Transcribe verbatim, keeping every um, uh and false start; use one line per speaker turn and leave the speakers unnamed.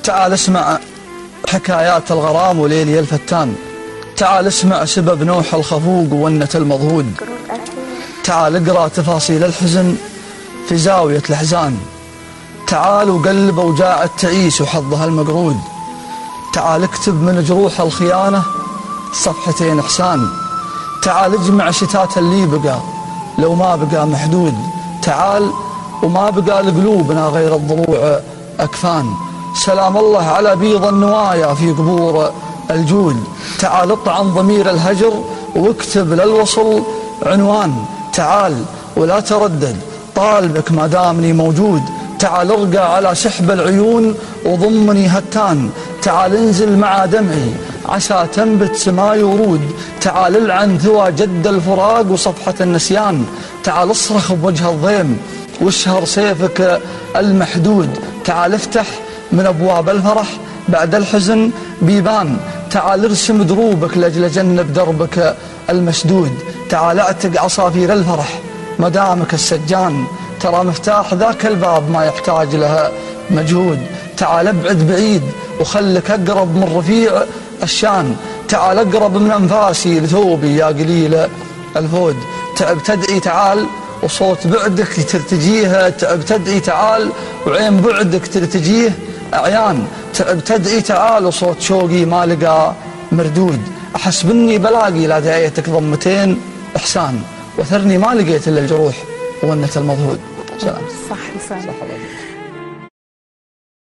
تعال اسمع حكايات الغرام وليلي الفتان، تعال اسمع سبب نوح الخفوق وونة المضهود، تعال اقرأ تفاصيل الحزن في زاوية الأحزان، تعال وقلب أوجاع التعيس وحظها المقرود، تعال اكتب من جروح الخيانة صفحتين إحسان، تعال اجمع شتات اللي بقى لو ما بقى محدود، تعال وما بقى لقلوبنا غير الضلوع أكفان، سلام الله على بيض النوايا في قبور الجود، تعال اطعن ضمير الهجر واكتب للوصل عنوان، تعال ولا تردد طالبك ما دامني موجود، تعال ارقى على سحب العيون وضمني هتان، تعال انزل مع دمعي عسى تنبت سماي ورود، تعال العن ثوى جد الفراق وصفحة النسيان، تعال اصرخ بوجه الضيم واشهر سيفك المحدود، تعال افتح من أبواب الفرح بعد الحزن بيبان، تعال ارسم دروبك لأجل جنب دربك المسدود، تعال اعتق عصافير الفرح مدامك السجان، ترى مفتاح ذاك الباب ما يحتاج لها مجهود، تعال ابعد بعيد وخلك أقرب من رفيع الشان، تعال أقرب من أنفاسي لثوبي يا قليل الفود، تعب تدعي تعال وصوت بعدك ترتجيه، تعب تدعي تعال وعين بعدك ترتجيه أعيان، تعب تدعي تعال وصوت شوقي ما لقى مردود، أحس بني بلاقي لا دعيتك ضمتين إحسان، وثرني ما لقيت إلا الجروح وونة المضهود. سلام.
صح لسان.
صح الله.